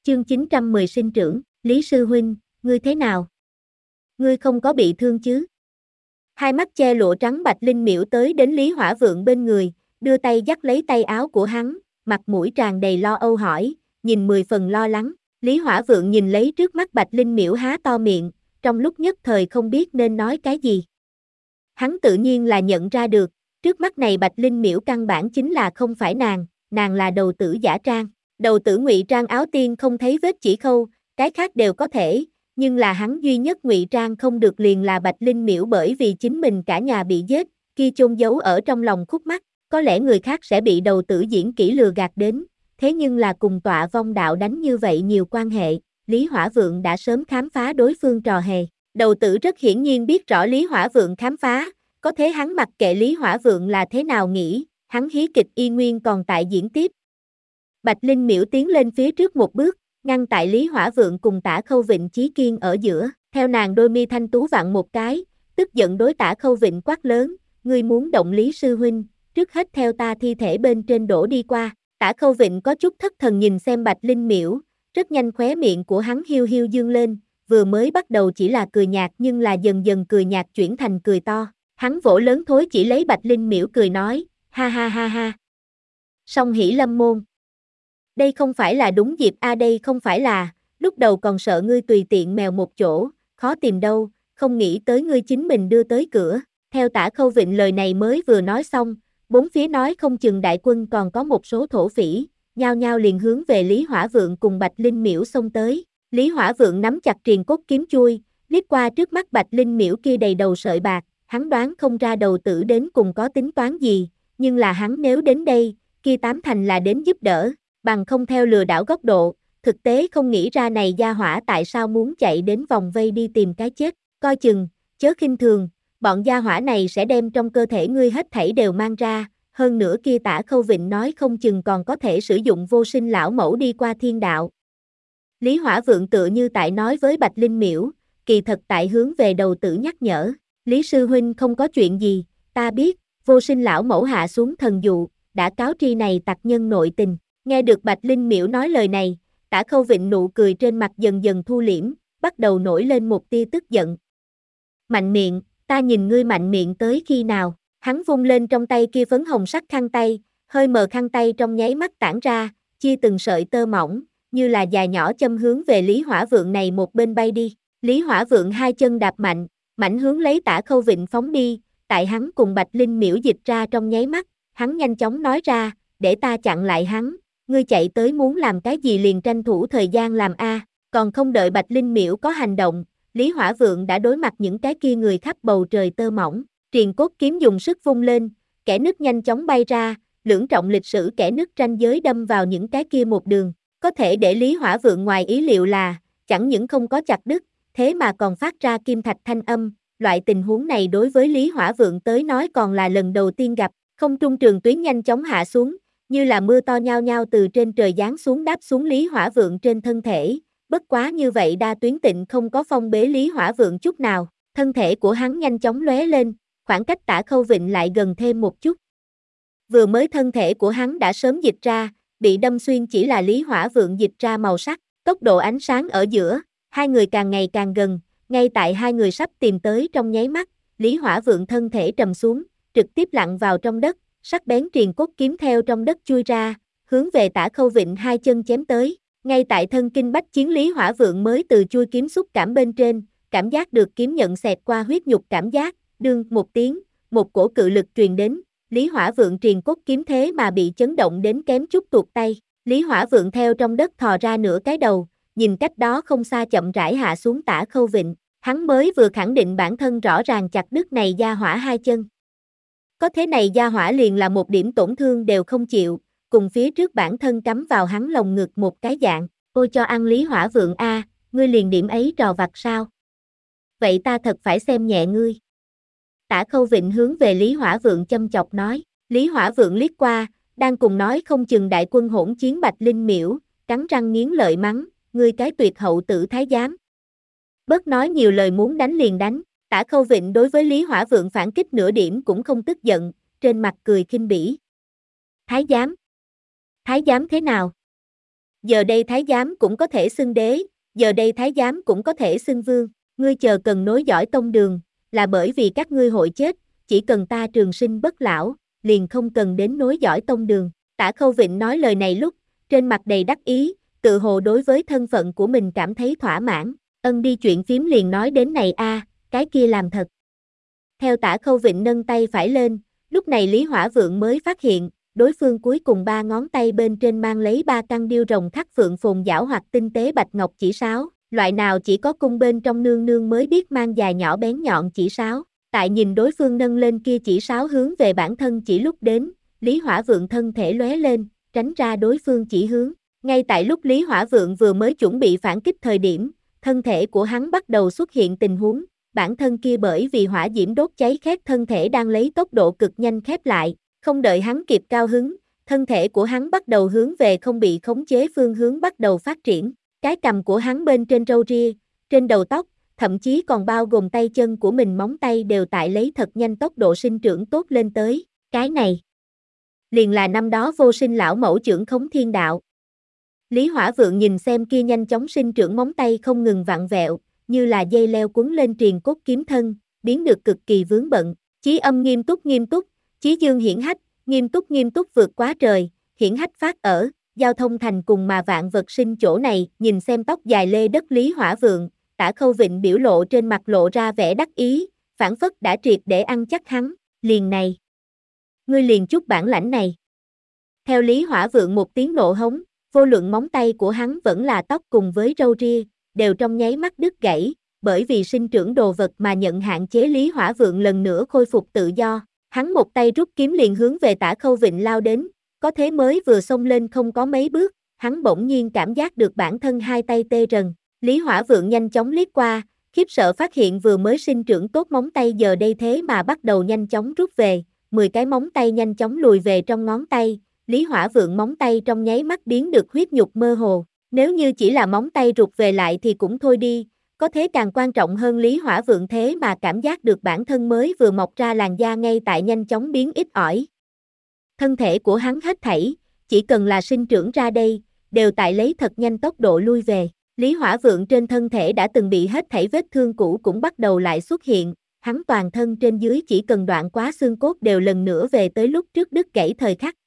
Chương 910 sinh trưởng, Lý Sư Huynh, ngươi thế nào? Ngươi không có bị thương chứ? Hai mắt che lụa trắng Bạch Linh Miễu tới đến Lý Hỏa Vượng bên người, đưa tay dắt lấy tay áo của hắn, mặt mũi tràn đầy lo âu hỏi, nhìn 10 phần lo lắng. Lý Hỏa Vượng nhìn lấy trước mắt Bạch Linh Miễu há to miệng, trong lúc nhất thời không biết nên nói cái gì. Hắn tự nhiên là nhận ra được, trước mắt này Bạch Linh Miễu căn bản chính là không phải nàng là đầu tử giả trang. Đầu tử ngụy trang áo tiên không thấy vết chỉ khâu, cái khác đều có thể, nhưng là hắn duy nhất ngụy trang không được liền là Bạch Linh Miễu, bởi vì chính mình cả nhà bị giết, kia chôn giấu ở trong lòng khúc mắc, có lẽ người khác sẽ bị đầu tử diễn kỹ lừa gạt đến, thế nhưng là cùng tọa vong đạo đánh như vậy nhiều quan hệ, Lý Hỏa Vượng đã sớm khám phá đối phương trò hề. Đầu tử rất hiển nhiên biết rõ Lý Hỏa Vượng khám phá, có thế hắn mặc kệ Lý Hỏa Vượng là thế nào nghĩ, hắn hí kịch y nguyên còn tại diễn tiếp. Bạch Linh Miễu tiến lên phía trước một bước, ngăn tại Lý Hỏa Vượng cùng Tả Khâu Vịnh Chí Kiên ở giữa, theo nàng đôi mi thanh tú vặn một cái, tức giận đối Tả Khâu Vịnh quát lớn, ngươi muốn động Lý Sư Huynh, trước hết theo ta thi thể bên trên đổ đi qua. Tả Khâu Vịnh có chút thất thần nhìn xem Bạch Linh Miễu, rất nhanh khóe miệng của hắn hiu hiu dương lên, vừa mới bắt đầu chỉ là cười nhạt nhưng là dần dần cười nhạt chuyển thành cười to, hắn vỗ lớn thối chỉ lấy Bạch Linh Miễu cười nói, ha ha ha ha. Song hỷ lâm môn. Đây không phải là đúng dịp đây không phải là, lúc đầu còn sợ ngươi tùy tiện mèo một chỗ, khó tìm đâu, không nghĩ tới ngươi chính mình đưa tới cửa. Theo Tả Khâu Vịnh lời này mới vừa nói xong, bốn phía nói không chừng đại quân còn có một số thổ phỉ, nhao nhao liền hướng về Lý Hỏa Vượng cùng Bạch Linh Miễu xông tới. Lý Hỏa Vượng nắm chặt triền cốt kiếm chui, liếc qua trước mắt Bạch Linh Miễu kia đầy đầu sợi bạc, hắn đoán không ra đầu tử đến cùng có tính toán gì, nhưng là hắn nếu đến đây, kia tám thành là đến giúp đỡ, bằng không theo lừa đảo góc độ, thực tế không nghĩ ra này gia hỏa tại sao muốn chạy đến vòng vây đi tìm cái chết, coi chừng, chớ khinh thường, bọn gia hỏa này sẽ đem trong cơ thể ngươi hết thảy đều mang ra, hơn nữa kia Tả Khâu Vịnh nói không chừng còn có thể sử dụng vô sinh lão mẫu đi qua thiên đạo. Lý Hỏa Vượng tựa như tại nói với Bạch Linh Miễu, kỳ thật tại hướng về đầu tử nhắc nhở, Lý Sư Huynh không có chuyện gì, ta biết, vô sinh lão mẫu hạ xuống thần dụ, đã cáo tri này tặc nhân nội tình. Nghe được Bạch Linh Miễu nói lời này, Tả Khâu Vịnh nụ cười trên mặt dần dần thu liễm, bắt đầu nổi lên một tia tức giận. Mạnh miệng, ta nhìn ngươi mạnh miệng tới khi nào, hắn vung lên trong tay kia phấn hồng sắc khăn tay, hơi mờ khăn tay trong nháy mắt tản ra, chia từng sợi tơ mỏng, như là dài nhỏ châm hướng về Lý Hỏa Vượng này một bên bay đi. Lý Hỏa Vượng hai chân đạp mạnh, mảnh hướng lấy Tả Khâu Vịnh phóng đi, tại hắn cùng Bạch Linh Miễu dịch ra trong nháy mắt, hắn nhanh chóng nói ra, để ta chặn lại hắn, ngươi chạy tới muốn làm cái gì liền tranh thủ thời gian làm còn không đợi Bạch Linh Miễu có hành động, Lý Hỏa Vượng đã đối mặt những cái kia người khắp bầu trời tơ mỏng, triền cốt kiếm dùng sức vung lên, kẻ nứt nhanh chóng bay ra, lưỡng trọng lịch sử kẻ nứt ranh giới đâm vào những cái kia một đường, có thể để Lý Hỏa Vượng ngoài ý liệu là, chẳng những không có chặt đứt, thế mà còn phát ra kim thạch thanh âm, loại tình huống này đối với Lý Hỏa Vượng tới nói còn là lần đầu tiên gặp, không trung trường tuyến nhanh chóng hạ xuống, như là mưa to nhao nhao từ trên trời giáng xuống đáp xuống Lý Hỏa Vượng trên thân thể, bất quá như vậy đa tuyến tịnh không có phong bế Lý Hỏa Vượng chút nào, thân thể của hắn nhanh chóng lóe lên, khoảng cách Tả Khâu Vịnh lại gần thêm một chút. Vừa mới thân thể của hắn đã sớm dịch ra, bị đâm xuyên chỉ là Lý Hỏa Vượng dịch ra màu sắc, tốc độ ánh sáng ở giữa, hai người càng ngày càng gần, ngay tại hai người sắp tìm tới trong nháy mắt, Lý Hỏa Vượng thân thể trầm xuống, trực tiếp lặn vào trong đất, sắc bén triền cốt kiếm theo trong đất chui ra, hướng về Tả Khâu Vịnh hai chân chém tới. Ngay tại thân kinh bách chiến Lý Hỏa Vượng mới từ chui kiếm xúc cảm bên trên, cảm giác được kiếm nhận xẹt qua huyết nhục cảm giác, đương một tiếng, một cổ cự lực truyền đến, Lý Hỏa Vượng triền cốt kiếm thế mà bị chấn động đến kém chút tuột tay. Lý Hỏa Vượng theo trong đất thò ra nửa cái đầu, nhìn cách đó không xa chậm rãi hạ xuống Tả Khâu Vịnh, hắn mới vừa khẳng định bản thân rõ ràng chặt đứt này gia hỏa hai chân. Có thế này gia hỏa liền là một điểm tổn thương đều không chịu, cùng phía trước bản thân cắm vào hắn lồng ngực một cái dạng, ôi cho ăn Lý Hỏa Vượng ngươi liền điểm ấy trò vặt sao? Vậy ta thật phải xem nhẹ ngươi. Tả Khâu Vịnh hướng về Lý Hỏa Vượng châm chọc nói, Lý Hỏa Vượng liếc qua, đang cùng nói không chừng đại quân hỗn chiến Bạch Linh Miễu, cắn răng nghiến lợi mắng, ngươi cái tuyệt hậu tử thái giám. Bớt nói nhiều lời muốn đánh liền đánh, Tả Khâu Vịnh đối với Lý Hỏa Vượng phản kích nửa điểm cũng không tức giận, trên mặt cười khinh bỉ. Thái giám? Thái giám thế nào? giờ đây thái giám cũng có thể xưng đế, giờ đây thái giám cũng có thể xưng vương, ngươi chờ cần nối dõi tông đường, là bởi vì các ngươi hội chết, chỉ cần ta trường sinh bất lão, liền không cần đến nối dõi tông đường. Tả Khâu Vịnh nói lời này lúc, trên mặt đầy đắc ý, tự hồ đối với thân phận của mình cảm thấy thỏa mãn, đi chuyện phím liền nói đến này cái kia làm thật. Theo Tả Khâu Vịnh nâng tay phải lên, lúc này Lý Hỏa Vượng mới phát hiện, đối phương cuối cùng 3 ngón tay bên trên mang lấy 3 căn điêu rồng khắc phượng phồn giảo hoặc tinh tế bạch ngọc chỉ sáo, loại nào chỉ có cung bên trong nương nương mới biết mang dài nhỏ bén nhọn chỉ sáo. Tại nhìn đối phương nâng lên kia chỉ sáo hướng về bản thân chỉ lúc đến, Lý Hỏa Vượng thân thể lóe lên, tránh ra đối phương chỉ hướng. Ngay tại lúc Lý Hỏa Vượng vừa mới chuẩn bị phản kích thời điểm, thân thể của hắn bắt đầu xuất hiện tình huống, bản thân kia bởi vì hỏa diễm đốt cháy khét thân thể đang lấy tốc độ cực nhanh khép lại, không đợi hắn kịp cao hứng, thân thể của hắn bắt đầu hướng về không bị khống chế phương hướng bắt đầu phát triển, cái cằm của hắn bên trên râu ria, trên đầu tóc, thậm chí còn bao gồm tay chân của mình móng tay đều tại lấy thật nhanh tốc độ sinh trưởng tốt lên tới, cái này liền là năm đó vô sinh lão mẫu trưởng khống thiên đạo. Lý Hỏa Vượng nhìn xem kia nhanh chóng sinh trưởng móng tay không ngừng vặn vẹo, như là dây leo quấn lên triền cốt kiếm thân, biến được cực kỳ vướng bận, chí âm nghiêm túc, chí dương hiển hách, nghiêm túc vượt quá trời, hiển hách phát ở, giao thông thành cùng mà vạn vật sinh chỗ này, nhìn xem tóc dài lê đất Lý Hỏa Vượng, Tả Khâu Vịnh biểu lộ trên mặt lộ ra vẻ đắc ý, phản phất đã triệt để ăn chắc hắn, liền này. Ngươi liền chút bản lãnh này. Theo Lý Hỏa Vượng một tiếng nộ hống, vô luận móng tay của hắn vẫn là tóc cùng với râu ria, đều trong nháy mắt đứt gãy, bởi vì sinh trưởng đồ vật mà nhận hạn chế Lý Hỏa Vượng lần nữa khôi phục tự do, hắn một tay rút kiếm liền hướng về Tả Khâu Vịnh lao đến, có thế mới vừa xông lên không có mấy bước, hắn bỗng nhiên cảm giác được bản thân hai tay tê rần, Lý Hỏa Vượng nhanh chóng liếc qua, khiếp sợ phát hiện vừa mới sinh trưởng tốt móng tay giờ đây thế mà bắt đầu nhanh chóng rút về, 10 cái móng tay nhanh chóng lùi về trong ngón tay, Lý Hỏa Vượng móng tay trong nháy mắt biến được huyết nhục mơ hồ, nếu như chỉ là móng tay rụt về lại thì cũng thôi đi, có thế càng quan trọng hơn Lý Hỏa Vượng thế mà cảm giác được bản thân mới vừa mọc ra làn da ngay tại nhanh chóng biến ít ỏi. Thân thể của hắn hết thảy, chỉ cần là sinh trưởng ra đây, đều tại lấy thật nhanh tốc độ lui về. Lý Hỏa Vượng trên thân thể đã từng bị hết thảy vết thương cũ cũng bắt đầu lại xuất hiện, hắn toàn thân trên dưới chỉ cần đoạn quá xương cốt đều lần nữa về tới lúc trước đứt gãy thời khắc.